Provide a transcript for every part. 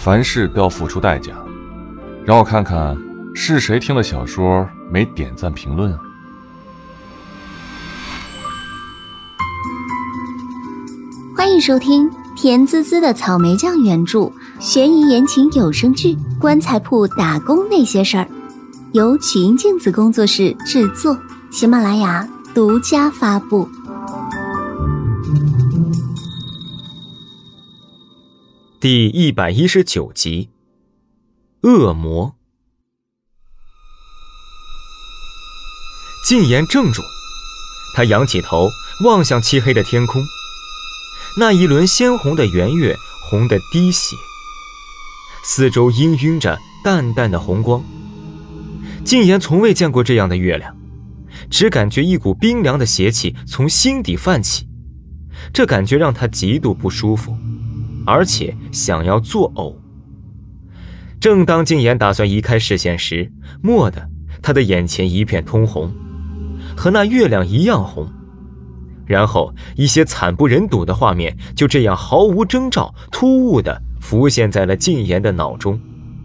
凡事都要付出代价。让我看看是谁听了小说没点赞评论啊？ 欢迎收听甜滋滋的草莓酱原著悬疑言情有声剧《棺材铺打工那些事儿》，由曲音镜子工作室制作，喜马拉雅独家发布。 第119集，恶魔。禁言怔住，他仰起头望向漆黑的天空，那一轮鲜红的圆月红得滴血，四周氤氲着淡淡的红光。禁言从未见过这样的月亮，只感觉一股冰凉的邪气从心底泛起，这感觉让他极度不舒服，而且想要作呕。正当禁言打算移开视线时，蓦地他的眼前一片通红，和那月亮一样红，然后一些惨不忍睹的画面就这样毫无征兆突兀地浮现在了禁言的脑中。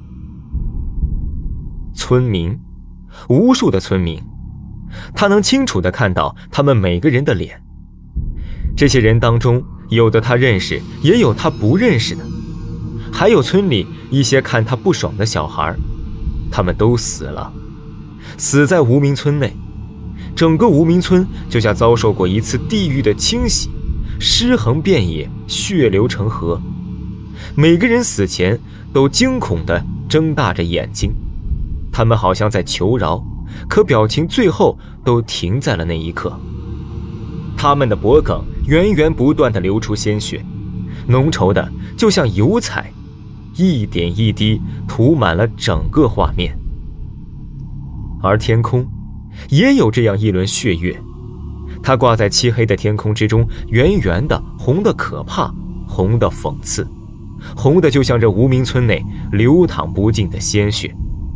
村民，无数的村民，他能清楚地看到他们每个人的脸。这些人当中，有的他认识，也有他不认识的，还有村里一些看他不爽的小孩，他们都死了，死在无名村内。整个无名村就像遭受过一次地狱的清洗，尸横遍野，血流成河。每个人死前都惊恐地睁大着眼睛，他们好像在求饶，可表情最后都停在了那一刻。他们的脖颈源源不断地流出鲜血，浓稠的就像油彩，一点一滴涂满了整个画面。而天空也有这样一轮血月，它挂在漆黑的天空之中，圆圆的，红的可怕，红的讽刺，红的就像这无名村内流淌不尽的鲜血。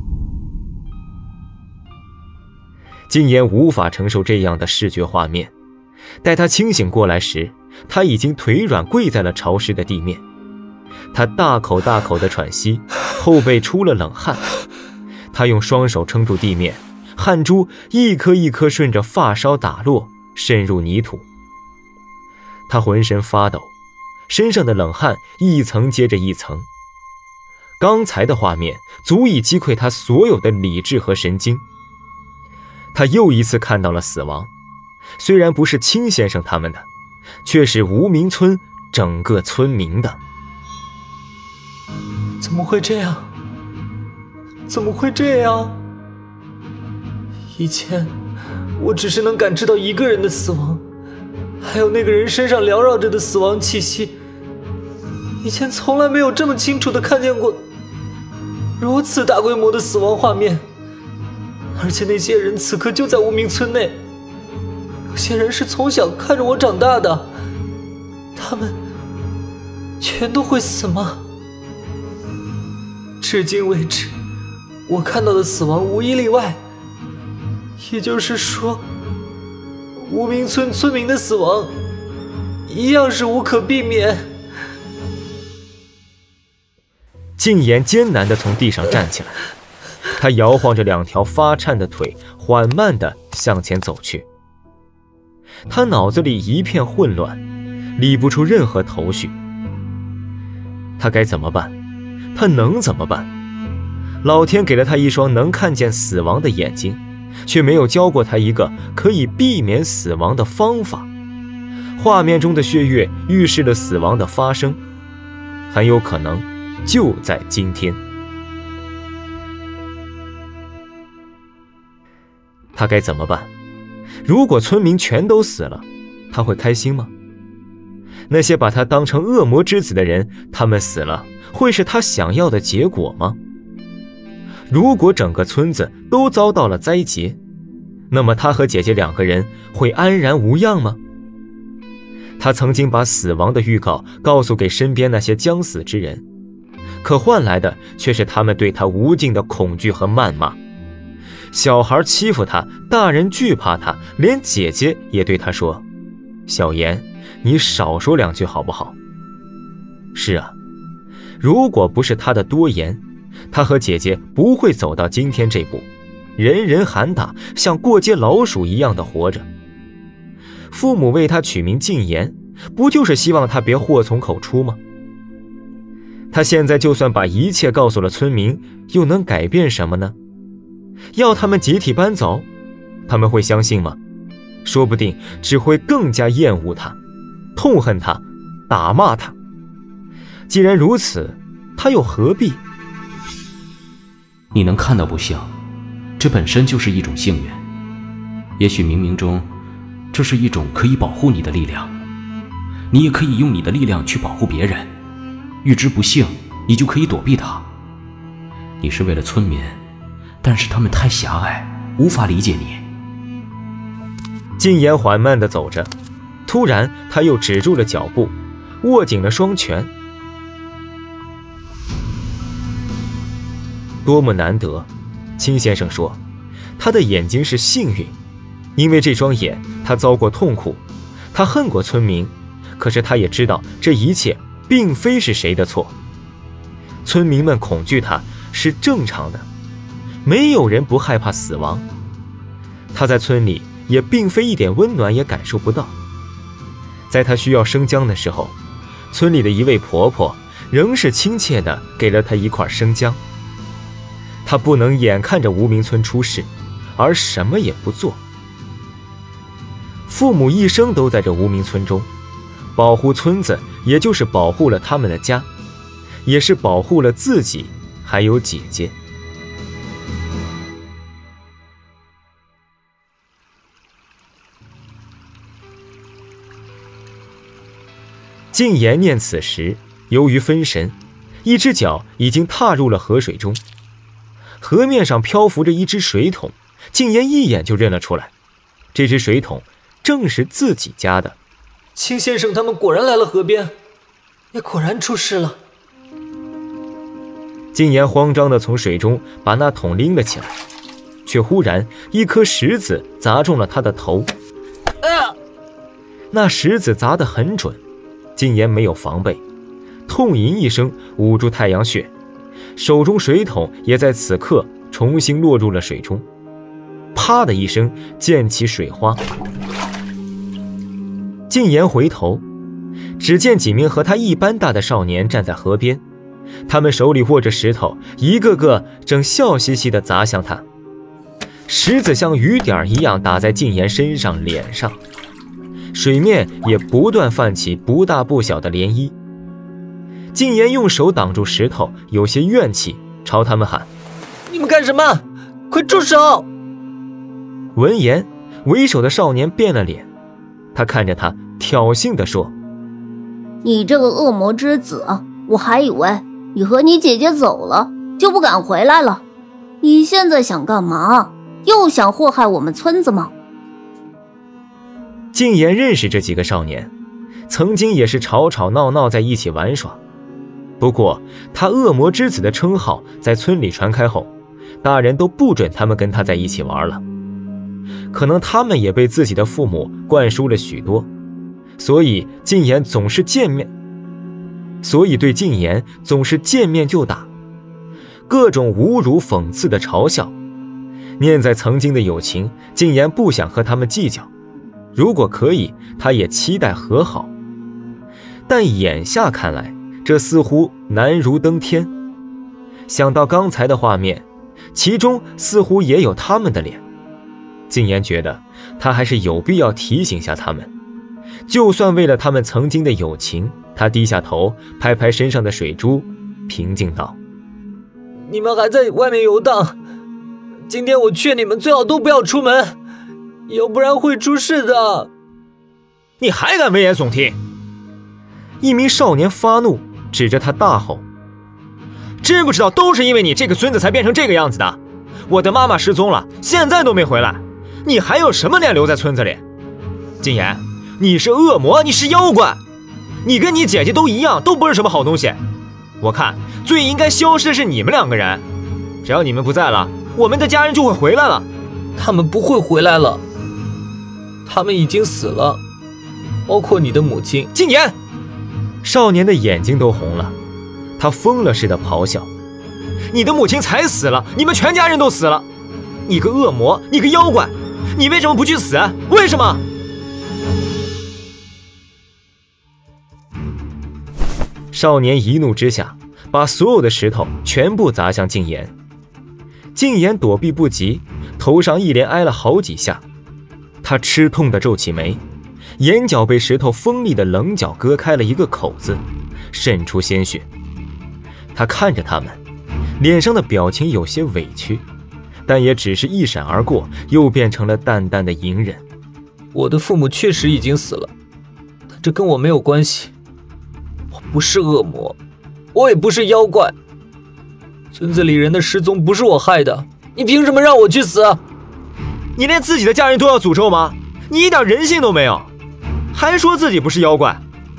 禁言无法承受这样的视觉画面，待他清醒过来时，他已经腿软跪在了潮湿的地面。他大口大口地喘息，后背出了冷汗。他用双手撑住地面，汗珠一颗一颗顺着发梢打落，渗入泥土。他浑身发抖，身上的冷汗一层接着一层。刚才的画面足以击溃他所有的理智和神经。他又一次看到了死亡，虽然不是清先生他们的，却是无名村整个村民的。 怎么会这样？怎么会这样？以前我只是能感知到一个人的死亡，还有那个人身上缭绕着的死亡气息。以前从来没有这么清楚地看见过如此大规模的死亡画面，而且那些人此刻就在无名村内。有些人是从小看着我长大的，他们全都会死吗？至今为止，我看到的死亡无一例外，也就是说，无名村村民的死亡一样是无可避免。 禁言艰难地从地上站起来，他摇晃着两条发颤的腿，缓慢地向前走去。他脑子里一片混乱，理不出任何头绪。他该怎么办？他能怎么办？老天给了他一双能看见死亡的眼睛，却没有教过他一个可以避免死亡的方法。画面中的血月预示了死亡的发生，很有可能就在今天。他该怎么办？如果村民全都死了，他会开心吗？那些把他当成恶魔之子的人，他们死了，会是他想要的结果吗？如果整个村子都遭到了灾劫，那么他和姐姐两个人会安然无恙吗？他曾经把死亡的预告告诉给身边那些将死之人，可换来的却是他们对他无尽的恐惧和谩骂。小孩欺负他，大人惧怕他，连姐姐也对他说：“小妍，你少说两句好不好？”是啊， 如果不是他的多言，他和姐姐不会走到今天这步，人人喊打，像过街老鼠一样的活着。父母为他取名禁言，不就是希望他别祸从口出吗？他现在就算把一切告诉了村民，又能改变什么呢？要他们集体搬走，他们会相信吗？说不定只会更加厌恶他，痛恨他，打骂他。既然如此，他又何必？ 你能看到不幸，这本身就是一种幸运。也许冥冥中，这是一种可以保护你的力量。你也可以用你的力量去保护别人。预知不幸，你就可以躲避它。你是为了村民，但是他们太狭隘，无法理解你。 禁言缓慢地走着，突然他又止住了脚步，握紧了双拳。多么难得，青先生说，他的眼睛是幸运，因为这双眼他遭过痛苦，他恨过村民，可是他也知道这一切并非是谁的错。村民们恐惧他是正常的，没有人不害怕死亡。他在村里也并非一点温暖也感受不到。在他需要生姜的时候，村里的一位婆婆仍是亲切地给了他一块生姜。他不能眼看着无名村出事，而什么也不做。父母一生都在这无名村中，保护村子，也就是保护了他们的家，也是保护了自己，还有姐姐。禁言念此时，由于分神，一只脚已经踏入了河水中。河面上漂浮着一只水桶，禁言一眼就认了出来，这只水桶正是自己家的。 青先生他们果然来了河边，也果然出事了。 禁言慌张地从水中把那桶拎了起来，却忽然一颗石子砸中了他的头。那石子砸得很准，禁言没有防备，痛吟一声，捂住太阳穴，手中水桶也在此刻重新落入了水中，啪的一声溅起水花。禁言回头，只见几名和他一般大的少年站在河边，他们手里握着石头，一个个正笑嘻嘻地砸向他。石子像雨点一样打在禁言身上脸上，水面也不断泛起不大不小的涟漪。禁言用手挡住石头，有些怨气，朝他们喊： 你们干什么？快住手！ 闻言，为首的少年变了脸，他看着他挑衅地说： 你这个恶魔之子，我还以为你和你姐姐走了就不敢回来了，你现在想干嘛？又想祸害我们村子吗？ 禁言认识这几个少年，曾经也是吵吵闹闹在一起玩耍。不过他恶魔之子的称号在村里传开后，大人都不准他们跟他在一起玩了。可能他们也被自己的父母灌输了许多，所以对禁言总是见面就打，各种侮辱讽刺的嘲笑。念在曾经的友情，禁言不想和他们计较，如果可以，他也期待和好。但眼下看来，这似乎难如登天。想到刚才的画面，其中似乎也有他们的脸，禁言觉得他还是有必要提醒下他们。就算为了他们曾经的友情，他低下头拍拍身上的水珠，平静道： 你们还在外面游荡，今天我劝你们最好都不要出门，要不然会出事的。 你还敢危言耸听！一名少年发怒，指着他大吼：知不知道都是因为你这个孙子才变成这个样子的？我的妈妈失踪了，现在都没回来，你还有什么脸留在村子里？禁言，你是恶魔，你是妖怪，你跟你姐姐都一样，都不是什么好东西。我看最应该消失的是你们两个人，只要你们不在了，我们的家人就会回来了。 他们不会回来了，他们已经死了，包括你的母亲。 禁言！少年的眼睛都红了， 他疯了似的咆哮：“你的母亲才死了，你们全家人都死了！你个恶魔，你个妖怪，你为什么不去死？为什么？”少年一怒之下，把所有的石头全部砸向禁言。禁言躲避不及，头上一连挨了好几下。他吃痛地皱起眉，眼角被石头锋利的棱角割开了一个口子，渗出鲜血。他看着他们，脸上的表情有些委屈，但也只是一闪而过，又变成了淡淡的隐忍。 我的父母确实已经死了，但这跟我没有关系。我不是恶魔，我也不是妖怪。村子里人的失踪不是我害的，你凭什么让我去死？ 你连自己的家人都要诅咒吗？你一点人性都没有，还说自己不是妖怪。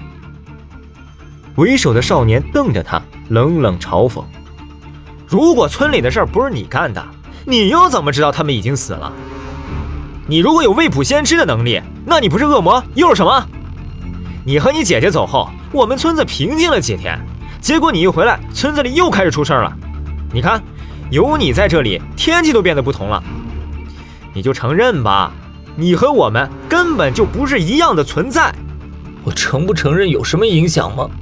为首的少年瞪着他，冷冷嘲讽：“如果村里的事不是你干的，你又怎么知道他们已经死了？你如果有未卜先知的能力，那你不是恶魔又是什么？你和你姐姐走后，我们村子平静了几天，结果你一回来，村子里又开始出事了。你看，有你在这里，天气都变得不同了。你就承认吧，你和我们根本就不是一样的存在。” 我承不承认有什么影响吗？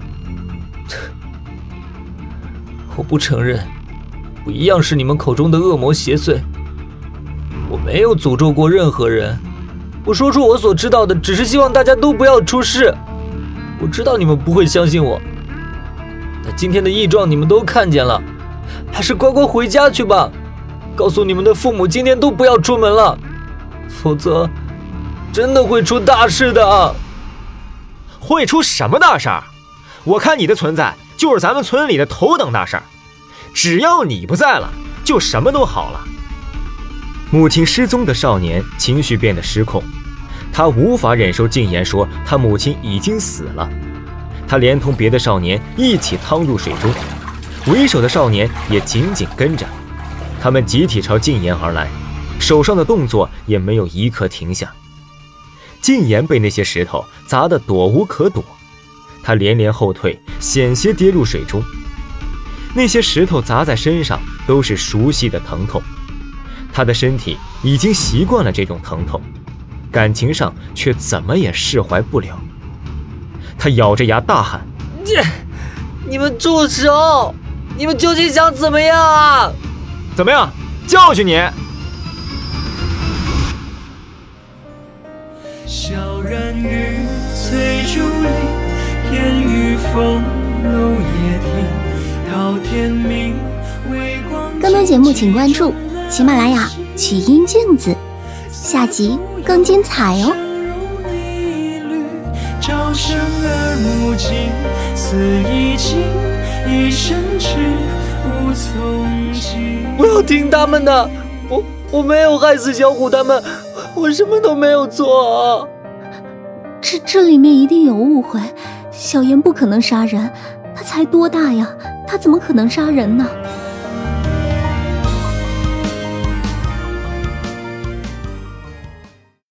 我不承认，我一样是你们口中的恶魔邪祟。我没有诅咒过任何人，我说出我所知道的，只是希望大家都不要出事。我知道你们不会相信我，但今天的异状你们都看见了，还是乖乖回家去吧。告诉你们的父母，今天都不要出门了，否则真的会出大事的。 会出什么大事儿？我看你的存在就是咱们村里的头等大事儿，只要你不在了，就什么都好了。母亲失踪的少年情绪变得失控，他无法忍受禁言说他母亲已经死了，他连同别的少年一起趟入水中，为首的少年也紧紧跟着。他们集体朝禁言而来，手上的动作也没有一刻停下。禁言被那些石头砸得躲无可躲，他连连后退，险些跌入水中。那些石头砸在身上都是熟悉的疼痛，他的身体已经习惯了这种疼痛，感情上却怎么也释怀不了。他咬着牙大喊：“ 你们住手！你们究竟想怎么样啊？ 怎么样？教训你！” 小人雨翠竹林，烟雨风露也停，到天明微光。 更多节目请关注喜马拉雅曲音镜子，下集更精彩哦。 朝生耳目尽，似已尽，一生只无从今。 不要听他们的，我没有害死小虎他们，我什么都没有做啊。 这里面一定有误会，小妍不可能杀人，他才多大呀，他怎么可能杀人呢？